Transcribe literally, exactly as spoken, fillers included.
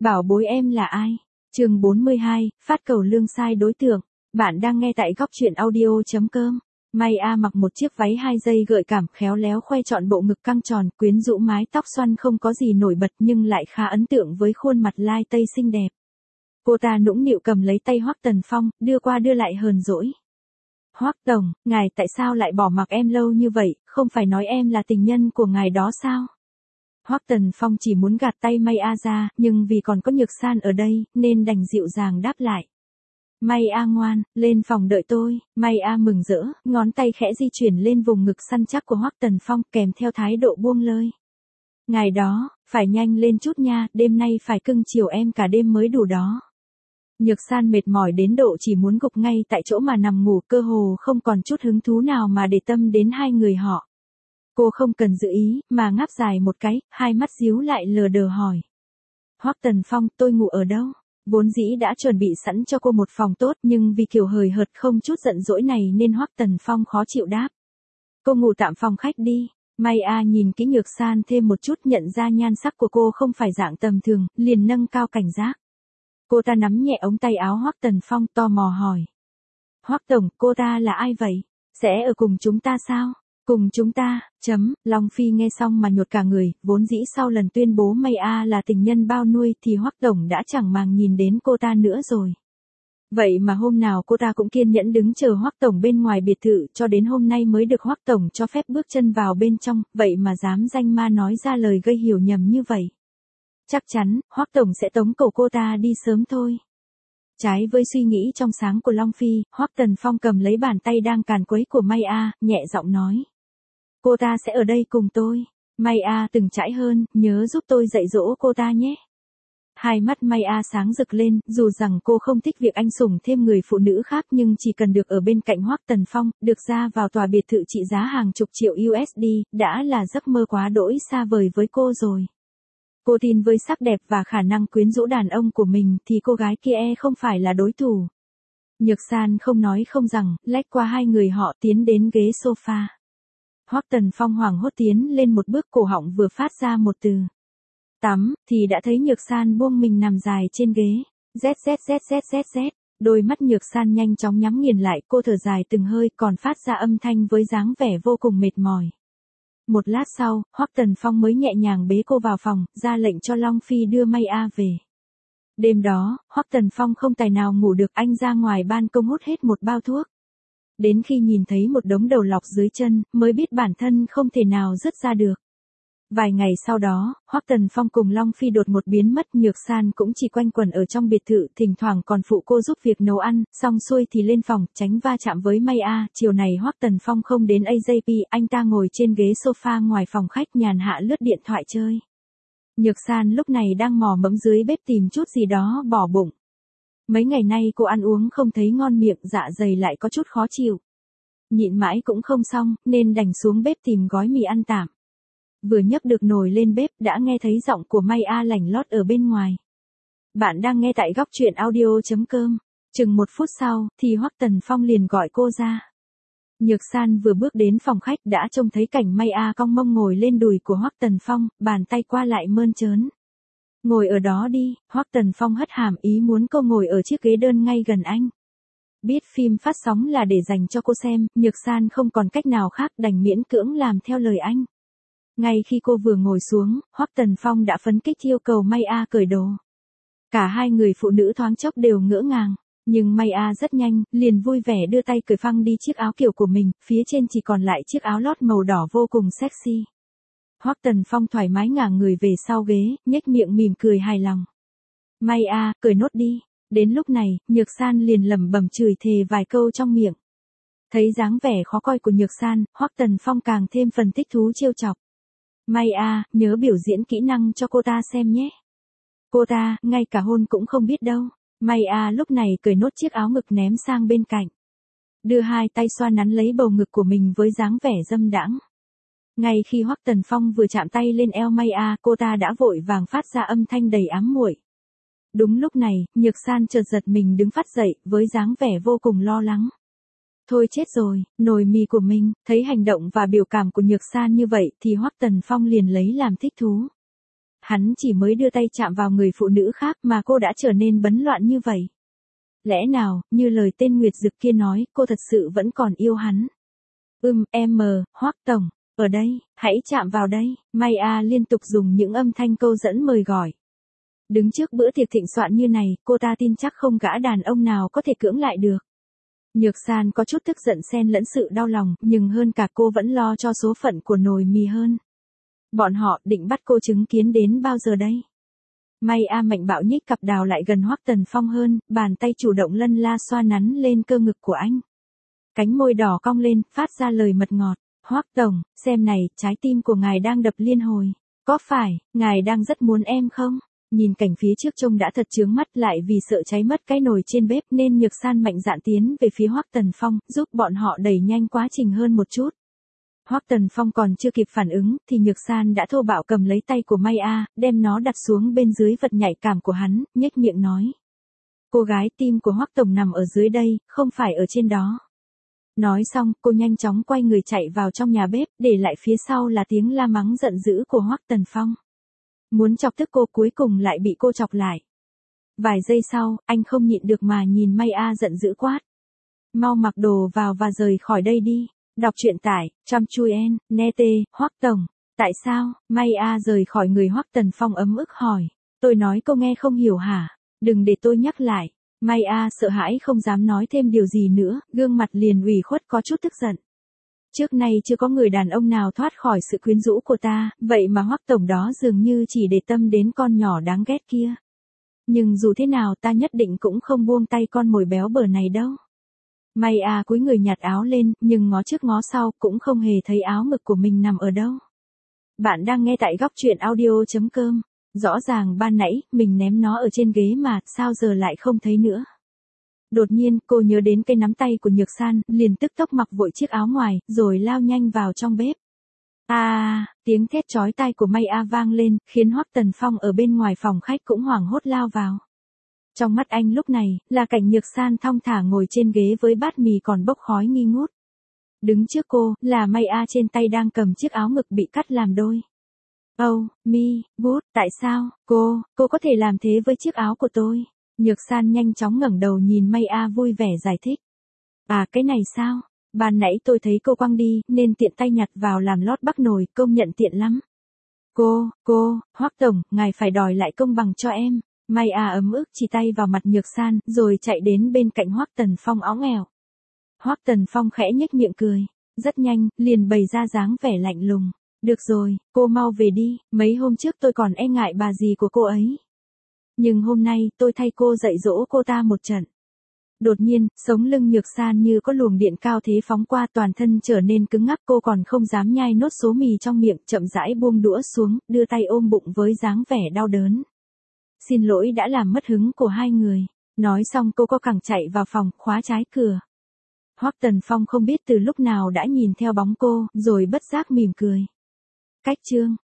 Bảo bối em là ai? Chương bốn mươi hai, phát cầu lương sai đối tượng. Bạn đang nghe tại góc truyện audio chấm com. May A mặc một chiếc váy hai dây gợi cảm khéo léo khoe trọn bộ ngực căng tròn, quyến rũ mái tóc xoăn không có gì nổi bật nhưng lại khá ấn tượng với khuôn mặt lai tây xinh đẹp. Cô ta nũng nịu cầm lấy tay Hoắc Tần Phong, đưa qua đưa lại hờn dỗi. Hoắc tổng, ngài tại sao lại bỏ mặc em lâu như vậy, không phải nói em là tình nhân của ngài đó sao? Hoắc Tần Phong chỉ muốn gạt tay May A ra, nhưng vì còn có Nhược San ở đây, nên đành dịu dàng đáp lại. May A ngoan, lên phòng đợi tôi. May A mừng rỡ, ngón tay khẽ di chuyển lên vùng ngực săn chắc của Hoắc Tần Phong kèm theo thái độ buông lơi. Ngài đó, phải nhanh lên chút nha, đêm nay phải cưng chiều em cả đêm mới đủ đó. Nhược San mệt mỏi đến độ chỉ muốn gục ngay tại chỗ mà nằm ngủ, cơ hồ không còn chút hứng thú nào mà để tâm đến hai người họ. Cô không cần giữ ý, mà ngáp dài một cái, hai mắt díu lại lờ đờ hỏi. Hoắc Tần Phong, tôi ngủ ở đâu? Vốn dĩ đã chuẩn bị sẵn cho cô một phòng tốt, nhưng vì kiểu hời hợt không chút giận dỗi này nên Hoắc Tần Phong khó chịu đáp. Cô ngủ tạm phòng khách đi. May A nhìn kỹ Nhược San thêm một chút, nhận ra nhan sắc của cô không phải dạng tầm thường, liền nâng cao cảnh giác. Cô ta nắm nhẹ ống tay áo Hoắc Tần Phong, tò mò hỏi. Hoắc tổng, cô ta là ai vậy? Sẽ ở cùng chúng ta sao? Cùng chúng ta, chấm, Long Phi nghe xong mà nhột cả người, vốn dĩ sau lần tuyên bố May A là tình nhân bao nuôi thì Hoắc tổng đã chẳng màng nhìn đến cô ta nữa rồi. Vậy mà hôm nào cô ta cũng kiên nhẫn đứng chờ Hoắc tổng bên ngoài biệt thự, cho đến hôm nay mới được Hoắc tổng cho phép bước chân vào bên trong, vậy mà dám danh ma nói ra lời gây hiểu nhầm như vậy. Chắc chắn, Hoắc tổng sẽ tống cổ cô ta đi sớm thôi. Trái với suy nghĩ trong sáng của Long Phi, Hoắc Tần Phong cầm lấy bàn tay đang càn quấy của May A, nhẹ giọng nói. Cô ta sẽ ở đây cùng tôi. May A từng trải hơn, nhớ giúp tôi dạy dỗ cô ta nhé. Hai mắt May A sáng rực lên, dù rằng cô không thích việc anh sủng thêm người phụ nữ khác nhưng chỉ cần được ở bên cạnh Hoắc Tần Phong, được ra vào tòa biệt thự trị giá hàng chục triệu u ét đê, đã là giấc mơ quá đỗi xa vời với cô rồi. Cô tin với sắc đẹp và khả năng quyến rũ đàn ông của mình thì cô gái kia không phải là đối thủ. Nhược San không nói không rằng, lách qua hai người họ tiến đến ghế sofa. Hoắc Tần Phong hoảng hốt tiến lên một bước, cổ họng vừa phát ra một từ. Tắm, thì đã thấy Nhược San buông mình nằm dài trên ghế. Z Z Z Z Z Z. Đôi mắt Nhược San nhanh chóng nhắm nghiền lại, cô thở dài từng hơi còn phát ra âm thanh với dáng vẻ vô cùng mệt mỏi. Một lát sau, Hoắc Tần Phong mới nhẹ nhàng bế cô vào phòng, ra lệnh cho Long Phi đưa May A về. Đêm đó, Hoắc Tần Phong không tài nào ngủ được, anh ra ngoài ban công hút hết một bao thuốc. Đến khi nhìn thấy một đống đầu lọc dưới chân, mới biết bản thân không thể nào dứt ra được. Vài ngày sau đó, Hoắc Tần Phong cùng Long Phi đột ngột biến mất, Nhược San cũng chỉ quanh quẩn ở trong biệt thự, thỉnh thoảng còn phụ cô giúp việc nấu ăn, xong xuôi thì lên phòng, tránh va chạm với May A. Chiều này Hoắc Tần Phong không đến a gi pê, anh ta ngồi trên ghế sofa ngoài phòng khách nhàn hạ lướt điện thoại chơi. Nhược San lúc này đang mò mẫm dưới bếp tìm chút gì đó bỏ bụng. Mấy ngày nay cô ăn uống không thấy ngon miệng, dạ dày lại có chút khó chịu. Nhịn mãi cũng không xong, nên đành xuống bếp tìm gói mì ăn tạm. Vừa nhấc được nồi lên bếp đã nghe thấy giọng của May A lảnh lót ở bên ngoài. Bạn đang nghe tại góc truyện audio chấm com. Chừng một phút sau, thì Hoắc Tần Phong liền gọi cô ra. Nhược San vừa bước đến phòng khách đã trông thấy cảnh May A cong mông ngồi lên đùi của Hoắc Tần Phong, bàn tay qua lại mơn trớn. Ngồi ở đó đi, Hoắc Tần Phong hất hàm ý muốn cô ngồi ở chiếc ghế đơn ngay gần anh. Biết phim phát sóng là để dành cho cô xem, Nhược San không còn cách nào khác đành miễn cưỡng làm theo lời anh. Ngay khi cô vừa ngồi xuống, Hoắc Tần Phong đã phấn khích yêu cầu May A cởi đồ. Cả hai người phụ nữ thoáng chốc đều ngỡ ngàng, nhưng May A rất nhanh, liền vui vẻ đưa tay cởi phăng đi chiếc áo kiểu của mình, phía trên chỉ còn lại chiếc áo lót màu đỏ vô cùng sexy. Hoắc Tần Phong thoải mái ngả người về sau ghế, nhếch miệng mỉm cười hài lòng. May A, cởi nốt đi. Đến lúc này, Nhược San liền lẩm bẩm chửi thề vài câu trong miệng. Thấy dáng vẻ khó coi của Nhược San, Hoắc Tần Phong càng thêm phần thích thú trêu chọc. May A, nhớ biểu diễn kỹ năng cho cô ta xem nhé. Cô ta, ngay cả hôn cũng không biết đâu. May A lúc này cởi nốt chiếc áo ngực ném sang bên cạnh. Đưa hai tay xoa nắn lấy bầu ngực của mình với dáng vẻ dâm đãng. Ngay khi Hoắc Tần Phong vừa chạm tay lên eo May A, cô ta đã vội vàng phát ra âm thanh đầy ám muội. Đúng lúc này, Nhược San chợt giật mình đứng phát dậy, với dáng vẻ vô cùng lo lắng. Thôi chết rồi, nồi mì của mình. Thấy hành động và biểu cảm của Nhược San như vậy thì Hoắc Tần Phong liền lấy làm thích thú. Hắn chỉ mới đưa tay chạm vào người phụ nữ khác mà cô đã trở nên bấn loạn như vậy. Lẽ nào, như lời tên Nguyệt Dực kia nói, cô thật sự vẫn còn yêu hắn. Ừm, em mờ, Hoắc tổng, ở đây, hãy chạm vào đây. Maya liên tục dùng những âm thanh câu dẫn mời gọi. Đứng trước bữa tiệc thịnh soạn như này, cô ta tin chắc không gã đàn ông nào có thể cưỡng lại được. Nhược San có chút tức giận xen lẫn sự đau lòng, nhưng hơn cả cô vẫn lo cho số phận của nồi mì hơn. Bọn họ định bắt cô chứng kiến đến bao giờ đây? Maya mạnh bạo nhích cặp đào lại gần Hoắc Tần Phong hơn, bàn tay chủ động lân la xoa nắn lên cơ ngực của anh. Cánh môi đỏ cong lên, phát ra lời mật ngọt. Hoắc tổng, xem này, trái tim của ngài đang đập liên hồi. Có phải, ngài đang rất muốn em không? Nhìn cảnh phía trước trông đã thật chướng mắt, lại vì sợ cháy mất cái nồi trên bếp nên Nhược San mạnh dạn tiến về phía Hoắc Tần Phong, giúp bọn họ đẩy nhanh quá trình hơn một chút. Hoắc Tần Phong còn chưa kịp phản ứng, thì Nhược San đã thô bạo cầm lấy tay của Maya, đem nó đặt xuống bên dưới vật nhạy cảm của hắn, nhếch miệng nói. Cô gái, tim của Hoắc tổng nằm ở dưới đây, không phải ở trên đó. Nói xong, cô nhanh chóng quay người chạy vào trong nhà bếp, để lại phía sau là tiếng la mắng giận dữ của Hoắc Tần Phong. Muốn chọc tức cô cuối cùng lại bị cô chọc lại. Vài giây sau, anh không nhịn được mà nhìn Maya giận dữ quát. Mau mặc đồ vào và rời khỏi đây đi. Đọc truyện tại Trăm Chuyen, Nete, Hoắc tổng. Tại sao? Maya rời khỏi người Hoắc Tần Phong ấm ức hỏi. Tôi nói cô nghe không hiểu hả? Đừng để tôi nhắc lại. Maya sợ hãi không dám nói thêm điều gì nữa, gương mặt liền ủy khuất có chút tức giận. Trước nay chưa có người đàn ông nào thoát khỏi sự quyến rũ của ta, vậy mà Hoắc tổng đó dường như chỉ để tâm đến con nhỏ đáng ghét kia. Nhưng dù thế nào ta nhất định cũng không buông tay con mồi béo bở này đâu. Maya cúi người nhặt áo lên, nhưng ngó trước ngó sau cũng không hề thấy áo ngực của mình nằm ở đâu. Bạn đang nghe tại góc truyện audio chấm com. Rõ ràng ban nãy, mình ném nó ở trên ghế mà, sao giờ lại không thấy nữa. Đột nhiên, cô nhớ đến cây nắm tay của Nhược San, liền tức tốc mặc vội chiếc áo ngoài, rồi lao nhanh vào trong bếp. À, tiếng thét chói tai của Maya vang lên, khiến Hoắc Tần Phong ở bên ngoài phòng khách cũng hoảng hốt lao vào. Trong mắt anh lúc này, là cảnh Nhược San thong thả ngồi trên ghế với bát mì còn bốc khói nghi ngút. Đứng trước cô, là Maya trên tay đang cầm chiếc áo ngực bị cắt làm đôi. Oh, mi, good, tại sao, cô, cô có thể làm thế với chiếc áo của tôi? Nhược San nhanh chóng ngẩng đầu nhìn Maya vui vẻ giải thích. À cái này sao? Ban nãy tôi thấy cô quăng đi, nên tiện tay nhặt vào làm lót bắc nồi, công nhận tiện lắm. Cô, cô, Hoắc tổng, ngài phải đòi lại công bằng cho em. Maya ấm ức chỉ tay vào mặt Nhược San, rồi chạy đến bên cạnh Hoắc Tần Phong óng ẻo. Hoắc Tần Phong khẽ nhếch miệng cười. Rất nhanh, liền bày ra dáng vẻ lạnh lùng. Được rồi, cô mau về đi, mấy hôm trước tôi còn e ngại bà dì của cô ấy. Nhưng hôm nay, tôi thay cô dạy dỗ cô ta một trận. Đột nhiên, sống lưng Nhược San như có luồng điện cao thế phóng qua, toàn thân trở nên cứng ngắc, cô còn không dám nhai nốt số mì trong miệng, chậm rãi buông đũa xuống, đưa tay ôm bụng với dáng vẻ đau đớn. Xin lỗi đã làm mất hứng của hai người. Nói xong cô co cẳng chạy vào phòng, khóa trái cửa. Hoắc Tần Phong không biết từ lúc nào đã nhìn theo bóng cô, rồi bất giác mỉm cười. Cách chương